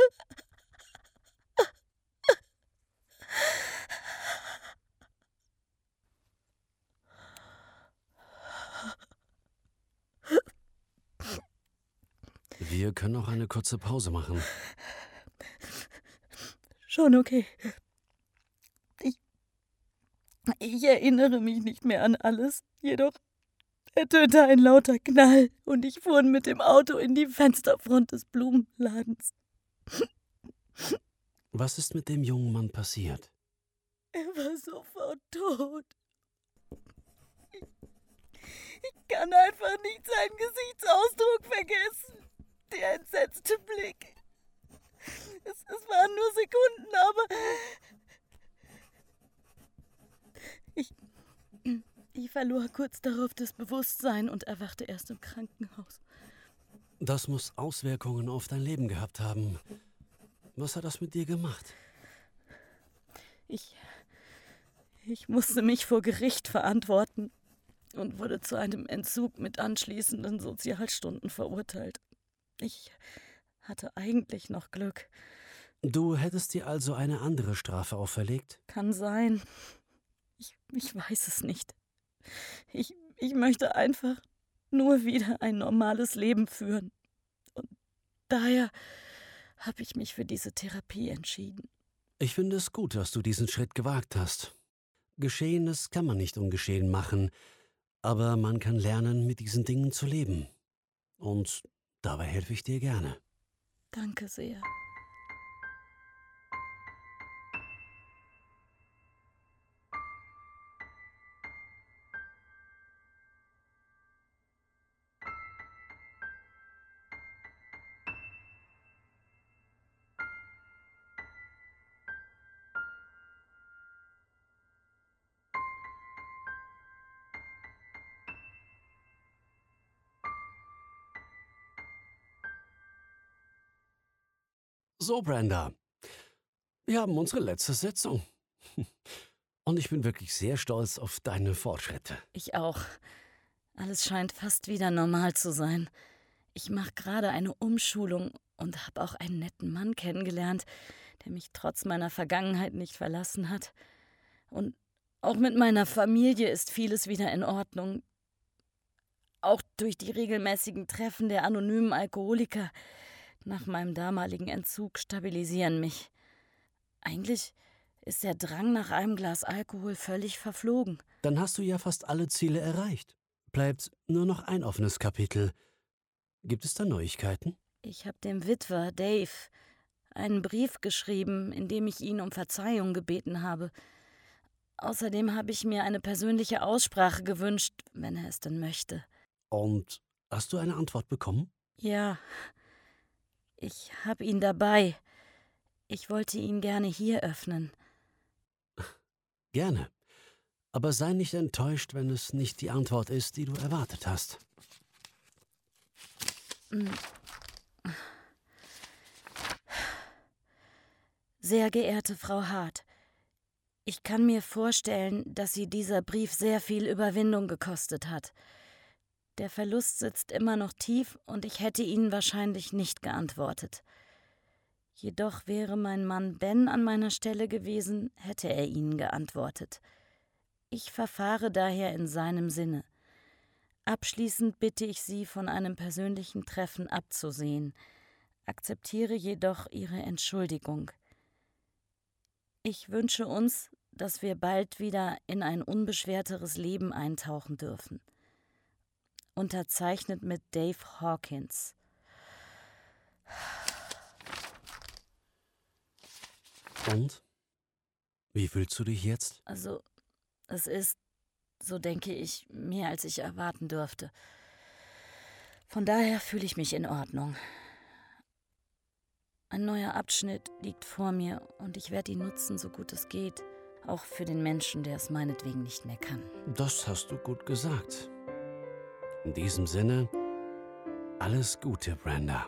Wir können auch eine kurze Pause machen. Schon okay. Ich, ich erinnere mich nicht mehr an alles, jedoch ertönte ein lauter Knall und ich fuhr mit dem Auto in die Fensterfront des Blumenladens. Was ist mit dem jungen Mann passiert? Er war sofort tot. Ich, ich kann einfach nicht seinen Gesichtsausdruck vergessen. Der entsetzte Blick. Es, es waren nur Sekunden, aber ich, ich verlor kurz darauf das Bewusstsein und erwachte erst im Krankenhaus. Das muss Auswirkungen auf dein Leben gehabt haben. Was hat das mit dir gemacht? Ich, ich musste mich vor Gericht verantworten und wurde zu einem Entzug mit anschließenden Sozialstunden verurteilt. Ich hatte eigentlich noch Glück. Du hättest dir also eine andere Strafe auferlegt? Kann sein. Ich, ich weiß es nicht. Ich, ich möchte einfach nur wieder ein normales Leben führen. Und daher habe ich mich für diese Therapie entschieden. Ich finde es gut, dass du diesen Schritt gewagt hast. Geschehenes kann man nicht ungeschehen machen, aber man kann lernen, mit diesen Dingen zu leben. Und dabei helfe ich dir gerne. Danke sehr. So, Brenda. Wir haben unsere letzte Sitzung. Und ich bin wirklich sehr stolz auf deine Fortschritte. Ich auch. Alles scheint fast wieder normal zu sein. Ich mache gerade eine Umschulung und habe auch einen netten Mann kennengelernt, der mich trotz meiner Vergangenheit nicht verlassen hat. Und auch mit meiner Familie ist vieles wieder in Ordnung. Auch durch die regelmäßigen Treffen der anonymen Alkoholiker nach meinem damaligen Entzug stabilisieren mich. Eigentlich ist der Drang nach einem Glas Alkohol völlig verflogen. Dann hast du ja fast alle Ziele erreicht. Bleibt nur noch ein offenes Kapitel. Gibt es da Neuigkeiten? Ich habe dem Witwer, Dave, einen Brief geschrieben, in dem ich ihn um Verzeihung gebeten habe. Außerdem habe ich mir eine persönliche Aussprache gewünscht, wenn er es denn möchte. Und hast du eine Antwort bekommen? Ja, ich habe ihn dabei. Ich wollte ihn gerne hier öffnen. Gerne. Aber sei nicht enttäuscht, wenn es nicht die Antwort ist, die du erwartet hast. Sehr geehrte Frau Hart, ich kann mir vorstellen, dass Sie dieser Brief sehr viel Überwindung gekostet hat. Der Verlust sitzt immer noch tief und ich hätte Ihnen wahrscheinlich nicht geantwortet. Jedoch wäre mein Mann Ben an meiner Stelle gewesen, hätte er Ihnen geantwortet. Ich verfahre daher in seinem Sinne. Abschließend bitte ich Sie, von einem persönlichen Treffen abzusehen, akzeptiere jedoch Ihre Entschuldigung. Ich wünsche uns, dass wir bald wieder in ein unbeschwerteres Leben eintauchen dürfen. Unterzeichnet mit Dave Hawkins. Und? Wie fühlst du dich jetzt? Also, es ist, so denke ich, mehr als ich erwarten dürfte. Von daher fühle ich mich in Ordnung. Ein neuer Abschnitt liegt vor mir und ich werde ihn nutzen, so gut es geht. Auch für den Menschen, der es meinetwegen nicht mehr kann. Das hast du gut gesagt. In diesem Sinne, alles Gute, Brenda.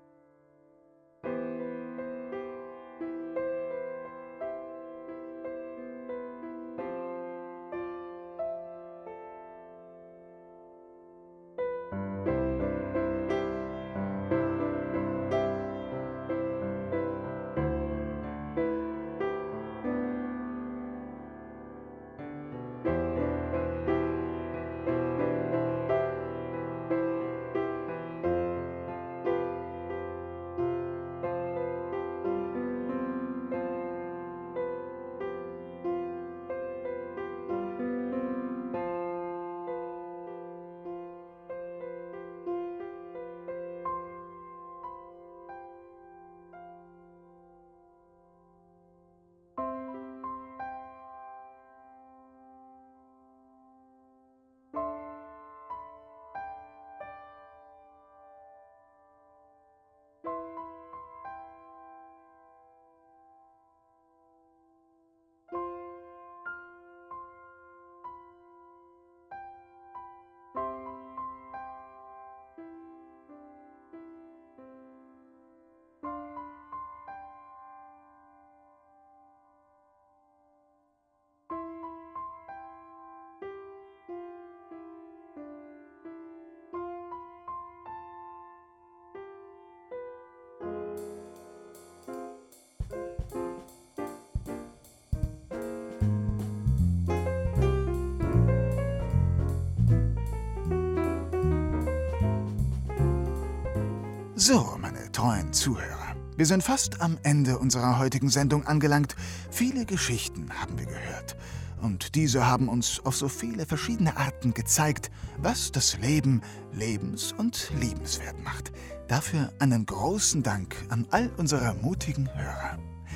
So, meine treuen Zuhörer, wir sind fast am Ende unserer heutigen Sendung angelangt. Viele Geschichten haben wir gehört. Und diese haben uns auf so viele verschiedene Arten gezeigt, was das Leben lebens- und liebenswert macht. Dafür einen großen Dank an all unsere mutigen Hörer.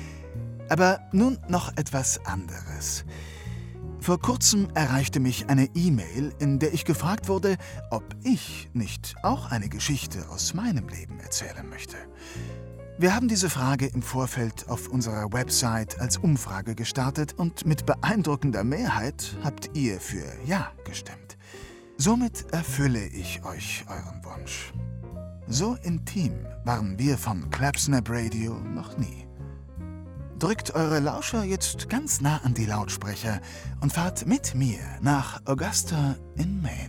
Aber nun noch etwas anderes. Vor kurzem erreichte mich eine E-Mail, in der ich gefragt wurde, ob ich nicht auch eine Geschichte aus meinem Leben erzählen möchte. Wir haben diese Frage im Vorfeld auf unserer Website als Umfrage gestartet und mit beeindruckender Mehrheit habt ihr für Ja gestimmt. Somit erfülle ich euch euren Wunsch. So intim waren wir vom Clapsnap Radio noch nie. Drückt eure Lauscher jetzt ganz nah an die Lautsprecher und fahrt mit mir nach Augusta in Maine.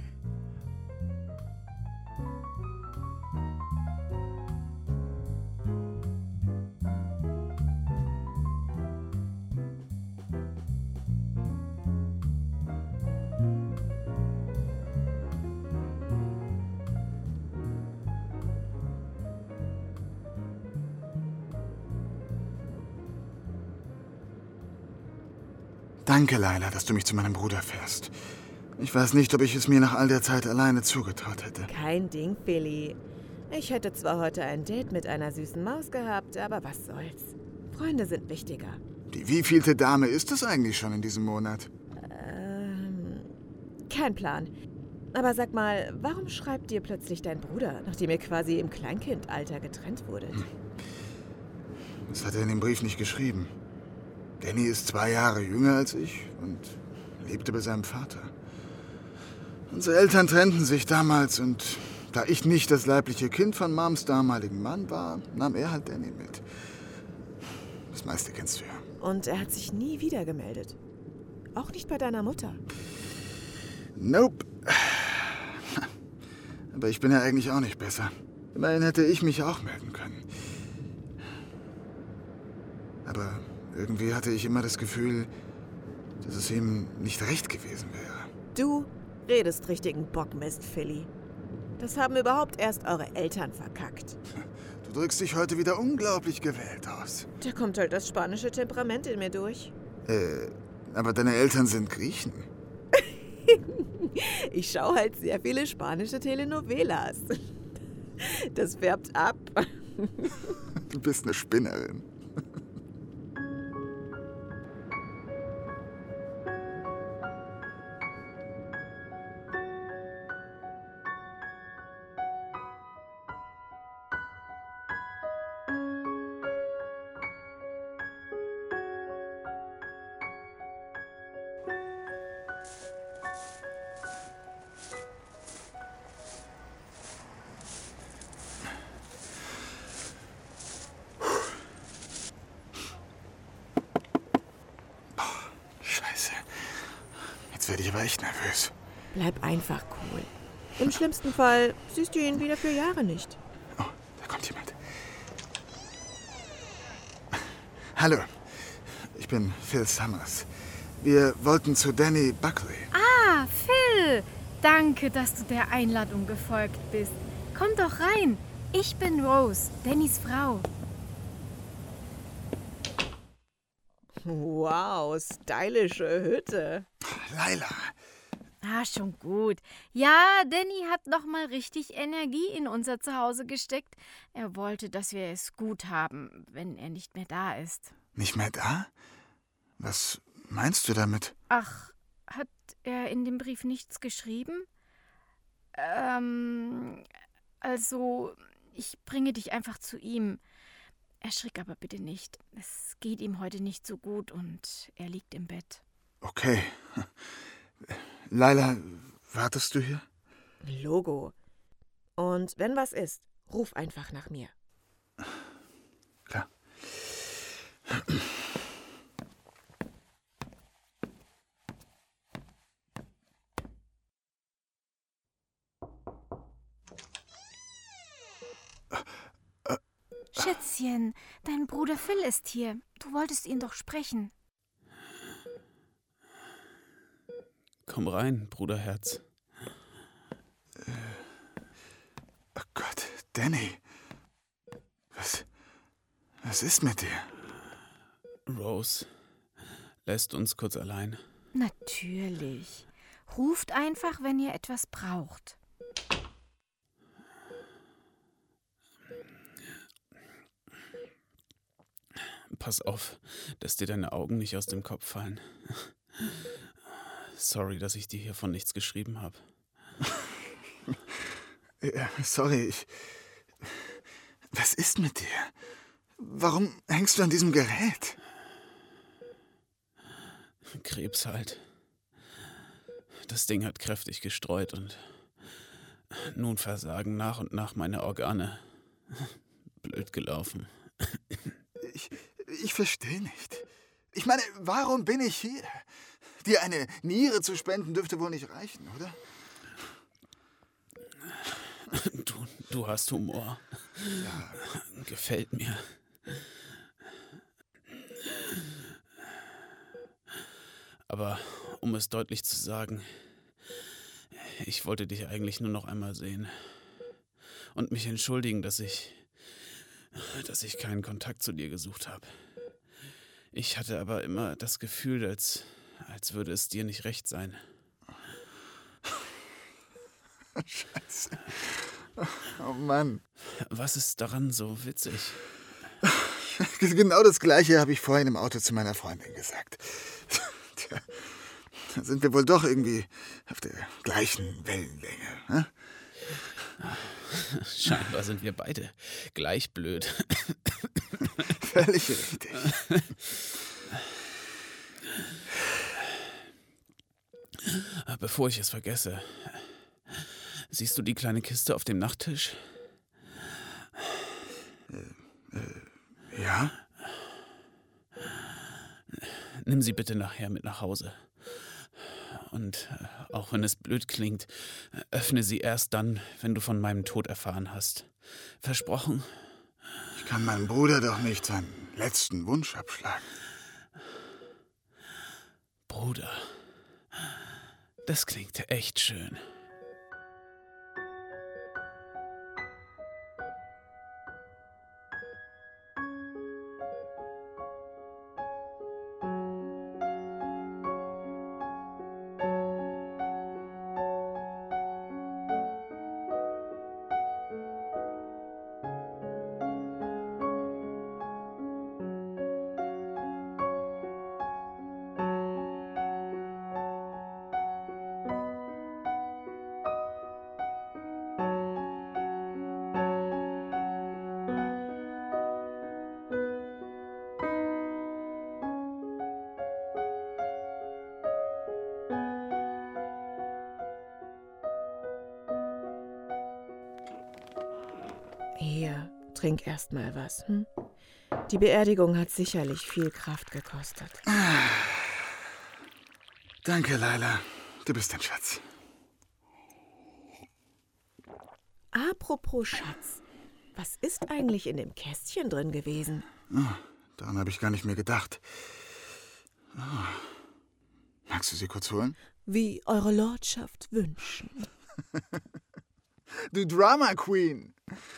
Danke, Lila, dass du mich zu meinem Bruder fährst. Ich weiß nicht, ob ich es mir nach all der Zeit alleine zugetraut hätte. Kein Ding, Philly. Ich hätte zwar heute ein Date mit einer süßen Maus gehabt, aber was soll's. Freunde sind wichtiger. Die wievielte Dame ist es eigentlich schon in diesem Monat? Ähm, kein Plan. Aber sag mal, warum schreibt dir plötzlich dein Bruder, nachdem ihr quasi im Kleinkindalter getrennt wurdet? Hm. Das hat er in dem Brief nicht geschrieben. Danny ist zwei Jahre jünger als ich und lebte bei seinem Vater. Unsere Eltern trennten sich damals und da ich nicht das leibliche Kind von Moms damaligen Mann war, nahm er halt Danny mit. Das meiste kennst du ja. Und er hat sich nie wieder gemeldet? Auch nicht bei deiner Mutter? Nope. Aber ich bin ja eigentlich auch nicht besser. Immerhin hätte ich mich auch melden können. Aber irgendwie hatte ich immer das Gefühl, dass es ihm nicht recht gewesen wäre. Du redest richtigen Bockmist, Philly. Das haben überhaupt erst eure Eltern verkackt. Du drückst dich heute wieder unglaublich gewählt aus. Da kommt halt das spanische Temperament in mir durch. Äh, aber deine Eltern sind Griechen. Ich schaue halt sehr viele spanische Telenovelas. Das färbt ab. Du bist eine Spinnerin. Jetzt werde ich aber echt nervös. Bleib einfach cool. Im schlimmsten Fall siehst du ihn wieder für Jahre nicht. Oh, da kommt jemand. Hallo, ich bin Phil Summers. Wir wollten zu Danny Buckley. Ah, Phil! Danke, dass du der Einladung gefolgt bist. Komm doch rein. Ich bin Rose, Dannys Frau. Wow, stylische Hütte. Lila. Ah, schon gut. Ja, Danny hat noch mal richtig Energie in unser Zuhause gesteckt. Er wollte, dass wir es gut haben, wenn er nicht mehr da ist. Nicht mehr da? Was meinst du damit? Ach, hat er in dem Brief nichts geschrieben? Ähm, also, ich bringe dich einfach zu ihm. Erschrick aber bitte nicht. Es geht ihm heute nicht so gut und er liegt im Bett. Okay. Lila, wartest du hier? Logo. Und wenn was ist, ruf einfach nach mir. Klar. Schätzchen, dein Bruder Phil ist hier. Du wolltest ihn doch sprechen. Komm rein, Bruderherz. Oh Gott, Danny. Was, was ist mit dir? Rose, lässt uns kurz allein. Natürlich. Ruft einfach, wenn ihr etwas braucht. Pass auf, dass dir deine Augen nicht aus dem Kopf fallen. Sorry, dass ich dir hiervon nichts geschrieben habe. Ja, sorry, ich... Was ist mit dir? Warum hängst du an diesem Gerät? Krebs halt. Das Ding hat kräftig gestreut und Nun versagen nach und nach meine Organe. Blöd gelaufen. Ich, ich verstehe nicht. Ich meine, warum bin ich hier? Dir eine Niere zu spenden dürfte wohl nicht reichen, oder? Du, du hast Humor. Ja. Gefällt mir. Aber um es deutlich zu sagen, ich wollte dich eigentlich nur noch einmal sehen und mich entschuldigen, dass ich, dass ich keinen Kontakt zu dir gesucht habe. Ich hatte aber immer das Gefühl, als, als würde es dir nicht recht sein. Scheiße. Oh Mann. Was ist daran so witzig? Genau das Gleiche habe ich vorhin im Auto zu meiner Freundin gesagt. Tja, da sind wir wohl doch irgendwie auf der gleichen Wellenlänge. Ne? Scheinbar sind wir beide gleich blöd. Völlig richtig. Bevor ich es vergesse, siehst du die kleine Kiste auf dem Nachttisch? Äh, äh, ja? Nimm sie bitte nachher mit nach Hause. Und äh, auch wenn es blöd klingt, öffne sie erst dann, wenn du von meinem Tod erfahren hast. Versprochen? Ich kann meinem Bruder doch nicht seinen letzten Wunsch abschlagen. Bruder, das klingt echt schön. Hier, trink erst mal was. Hm? Die Beerdigung hat sicherlich viel Kraft gekostet. Danke, Laila. Du bist ein Schatz. Apropos Schatz, was ist eigentlich in dem Kästchen drin gewesen? Oh, daran habe ich gar nicht mehr gedacht. Oh. Magst du sie kurz holen? Wie eure Lordschaft wünschen. Du Drama Queen.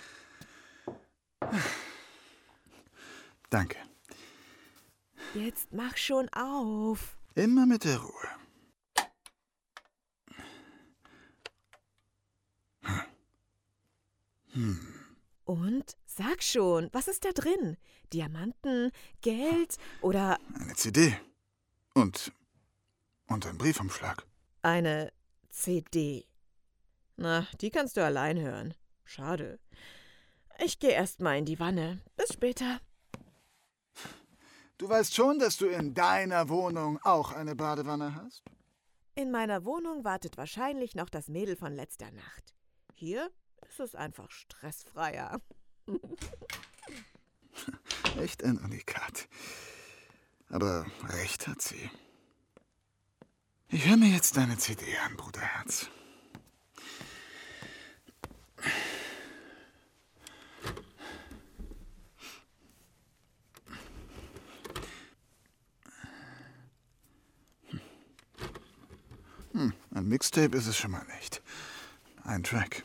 Danke. Jetzt mach schon auf. Immer mit der Ruhe. Hm. Und? Sag schon, was ist da drin? Diamanten, Geld oder... Eine C D. Und, und ein Briefumschlag. Eine C D. Na, die kannst du allein hören. Schade. Ich gehe erst mal in die Wanne. Bis später. Du weißt schon, dass du in deiner Wohnung auch eine Badewanne hast? In meiner Wohnung wartet wahrscheinlich noch das Mädel von letzter Nacht. Hier ist es einfach stressfreier. Echt ein Unikat. Aber recht hat sie. Ich höre mir jetzt deine C D an, Bruderherz. Hm, ein Mixtape ist es schon mal nicht. Ein Track.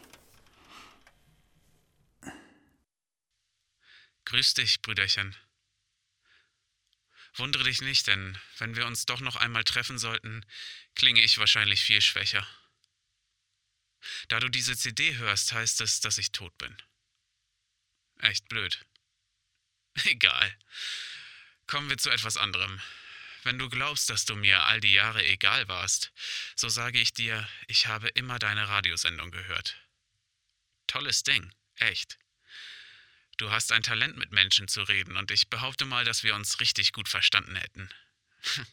Grüß dich, Brüderchen. Wundere dich nicht, denn wenn wir uns doch noch einmal treffen sollten, klinge ich wahrscheinlich viel schwächer. Da du diese C D hörst, heißt es, dass ich tot bin. Echt blöd. Egal. Kommen wir zu etwas anderem. Wenn du glaubst, dass du mir all die Jahre egal warst, so sage ich dir, ich habe immer deine Radiosendung gehört. Tolles Ding, echt. Du hast ein Talent, mit Menschen zu reden, und ich behaupte mal, dass wir uns richtig gut verstanden hätten.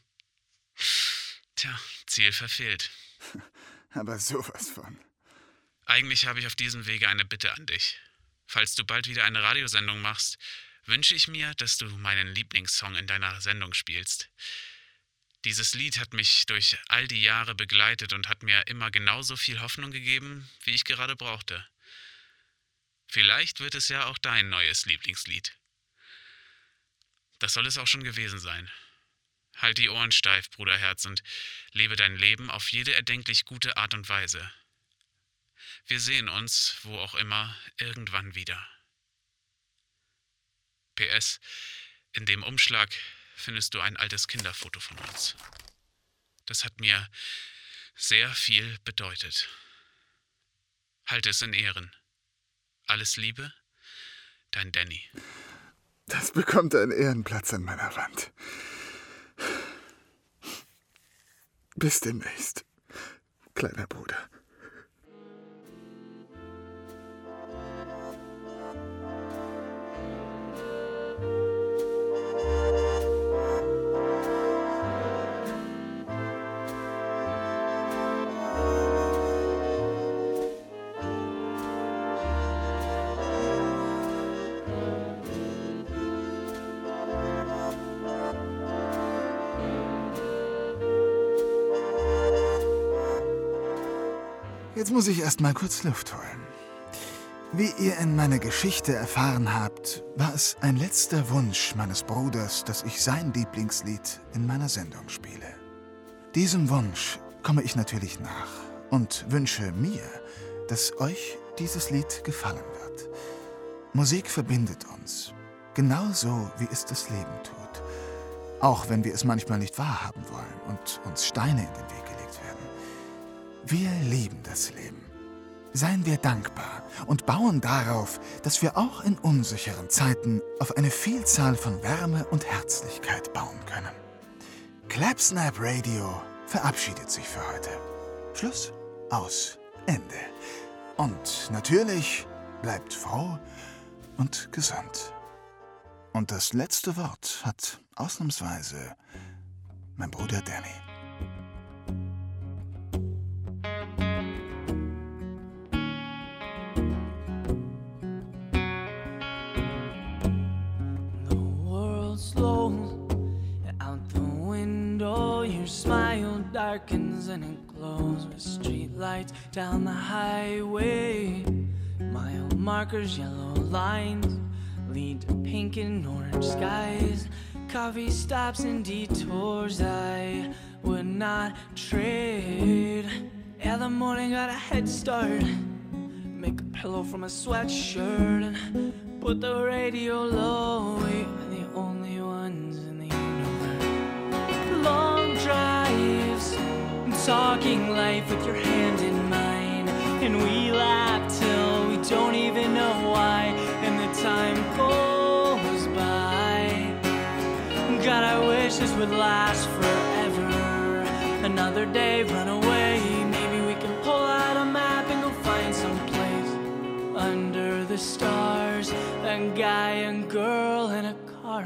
Tja, Ziel verfehlt. Aber sowas von. Eigentlich habe ich auf diesem Wege eine Bitte an dich. Falls du bald wieder eine Radiosendung machst, wünsche ich mir, dass du meinen Lieblingssong in deiner Sendung spielst. Dieses Lied hat mich durch all die Jahre begleitet und hat mir immer genauso viel Hoffnung gegeben, wie ich gerade brauchte. Vielleicht wird es ja auch dein neues Lieblingslied. Das soll es auch schon gewesen sein. Halt die Ohren steif, Bruderherz, und lebe dein Leben auf jede erdenklich gute Art und Weise. Wir sehen uns, wo auch immer, irgendwann wieder. P S. In dem Umschlag findest du ein altes Kinderfoto von uns. Das hat mir sehr viel bedeutet. Halte es in Ehren. Alles Liebe, dein Danny. Das bekommt einen Ehrenplatz an meiner Wand. Bis demnächst, kleiner Bruder. Jetzt muss ich erst mal kurz Luft holen. Wie ihr in meiner Geschichte erfahren habt, war es ein letzter Wunsch meines Bruders, dass ich sein Lieblingslied in meiner Sendung spiele. Diesem Wunsch komme ich natürlich nach und wünsche mir, dass euch dieses Lied gefallen wird. Musik verbindet uns, genauso wie es das Leben tut. Auch wenn wir es manchmal nicht wahrhaben wollen und uns Steine in den Weg gelegt werden. Wir lieben das Leben. Seien wir dankbar und bauen darauf, dass wir auch in unsicheren Zeiten auf eine Vielzahl von Wärme und Herzlichkeit bauen können. Clapsnap Radio verabschiedet sich für heute. Schluss, aus, Ende. Und natürlich bleibt froh und gesund. Und das letzte Wort hat ausnahmsweise mein Bruder Danny. Smile darkens and it glows with street lights down the highway. Mile markers, yellow lines lead to pink and orange skies. Coffee stops and detours I would not trade. Yeah, the morning got a head start. Make a pillow from a sweatshirt and put the radio low. We are the only ones in the universe. Long drives, talking life with your hand in mine, and we laugh till we don't even know why, and the time goes by. God, I wish this would last forever. Another day, run away. Maybe we can pull out a map and go find some place under the stars. A guy and girl in a car.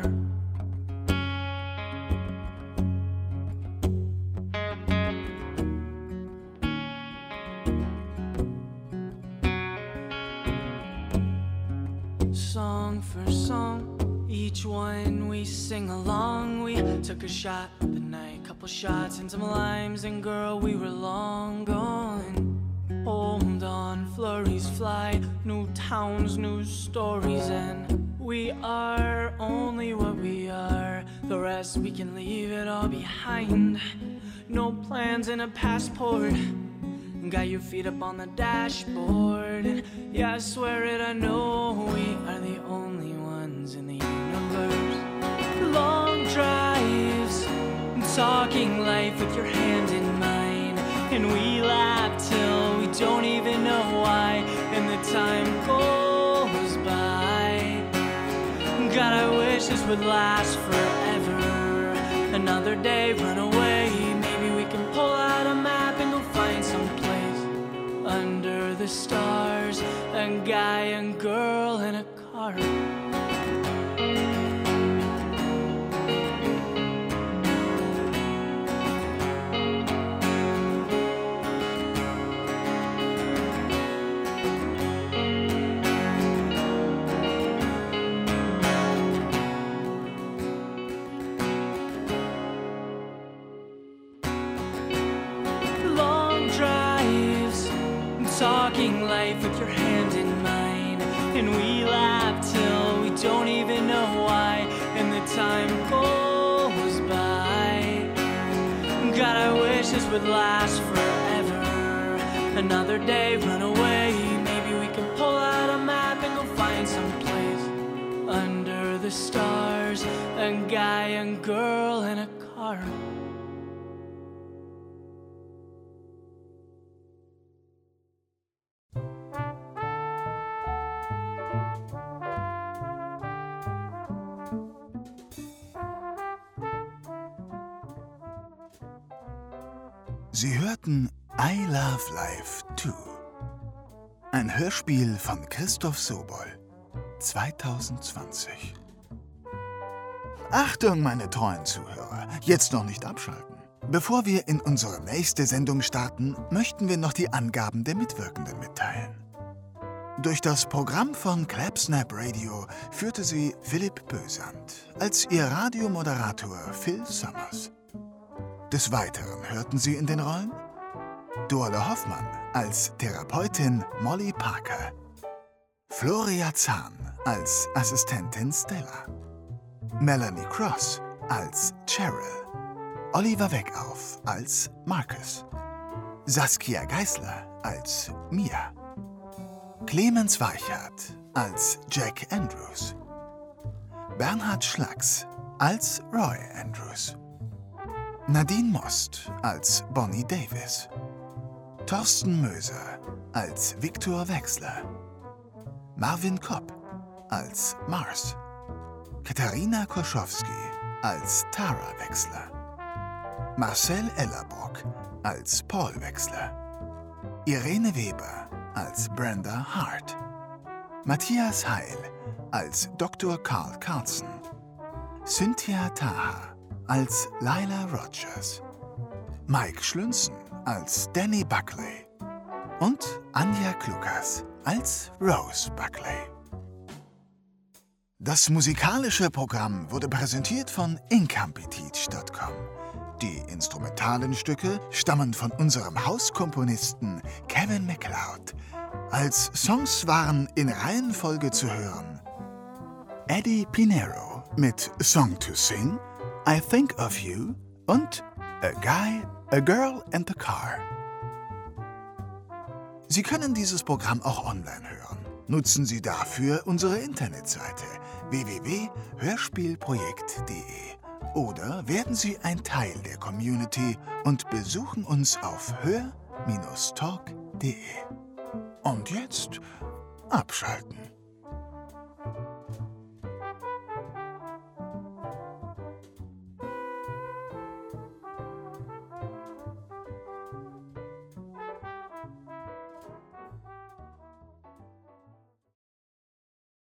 Song for song, each one we sing along. We took a shot at the night, couple shots and some limes, and girl, we were long gone. Hold on, flurries fly, new towns, new stories, and we are only what we are. The rest we can leave it all behind. No plans and a passport. Got your feet up on the dashboard, and yeah, I swear it, I know we are the only ones in the universe. Long drives, talking life with your hand in mine, and we laugh till we don't even know why, and the time goes by. God, I wish this would last forever. Another day, run away. Maybe we can pull out a map and go find some place under the stars, a guy and girl in a car. walking life with your hand in mine. And we laugh till we don't even know why. And the time goes by. God, I wish this would last forever. Another day, run away. Maybe we can pull out a map and go find some place under the stars. A guy and girl in a car. Sie hörten I Love Life zwei. Ein Hörspiel von Christoph Sobol, zwanzig zwanzig. Achtung, meine treuen Zuhörer, jetzt noch nicht abschalten. Bevor wir in unsere nächste Sendung starten, möchten wir noch die Angaben der Mitwirkenden mitteilen. Durch das Programm von Clapsnap Radio führte sie Philipp Bösand, als ihr Radiomoderator Phil Summers. Des Weiteren hörten Sie in den Rollen Dorle Hoffmann als Therapeutin Molly Parker, Floria Zahn als Assistentin Stella, Melanie Cross als Cheryl, Oliver Weckauf als Marcus, Saskia Geisler als Mia, Clemens Weichert als Jack Andrews, Bernhard Schlacks als Roy Andrews, Nadine Most als Bonnie Davis, Thorsten Möser als Viktor Wechsler, Marvin Kopp als Mars, Katharina Koschowski als Tara Wechsler, Marcel Ellerburg als Paul Wechsler, Irene Weber als Brenda Hart, Matthias Heil als Doktor Karl Carlson, Cynthia Taha als Lila Rogers, Mike Schlünzen als Danny Buckley und Anja Klukas als Rose Buckley. Das musikalische Programm wurde präsentiert von incompetech punkt com. Die instrumentalen Stücke stammen von unserem Hauskomponisten Kevin MacLeod. Als Songs waren in Reihenfolge zu hören Eddie Pinero mit Song to Sing, I Think of You und A Guy, A Girl and the Car. Sie können dieses Programm auch online hören. Nutzen Sie dafür unsere Internetseite w w w punkt hörspielprojekt punkt de oder werden Sie ein Teil der Community und besuchen uns auf hör Bindestrich talk punkt de. Und jetzt abschalten.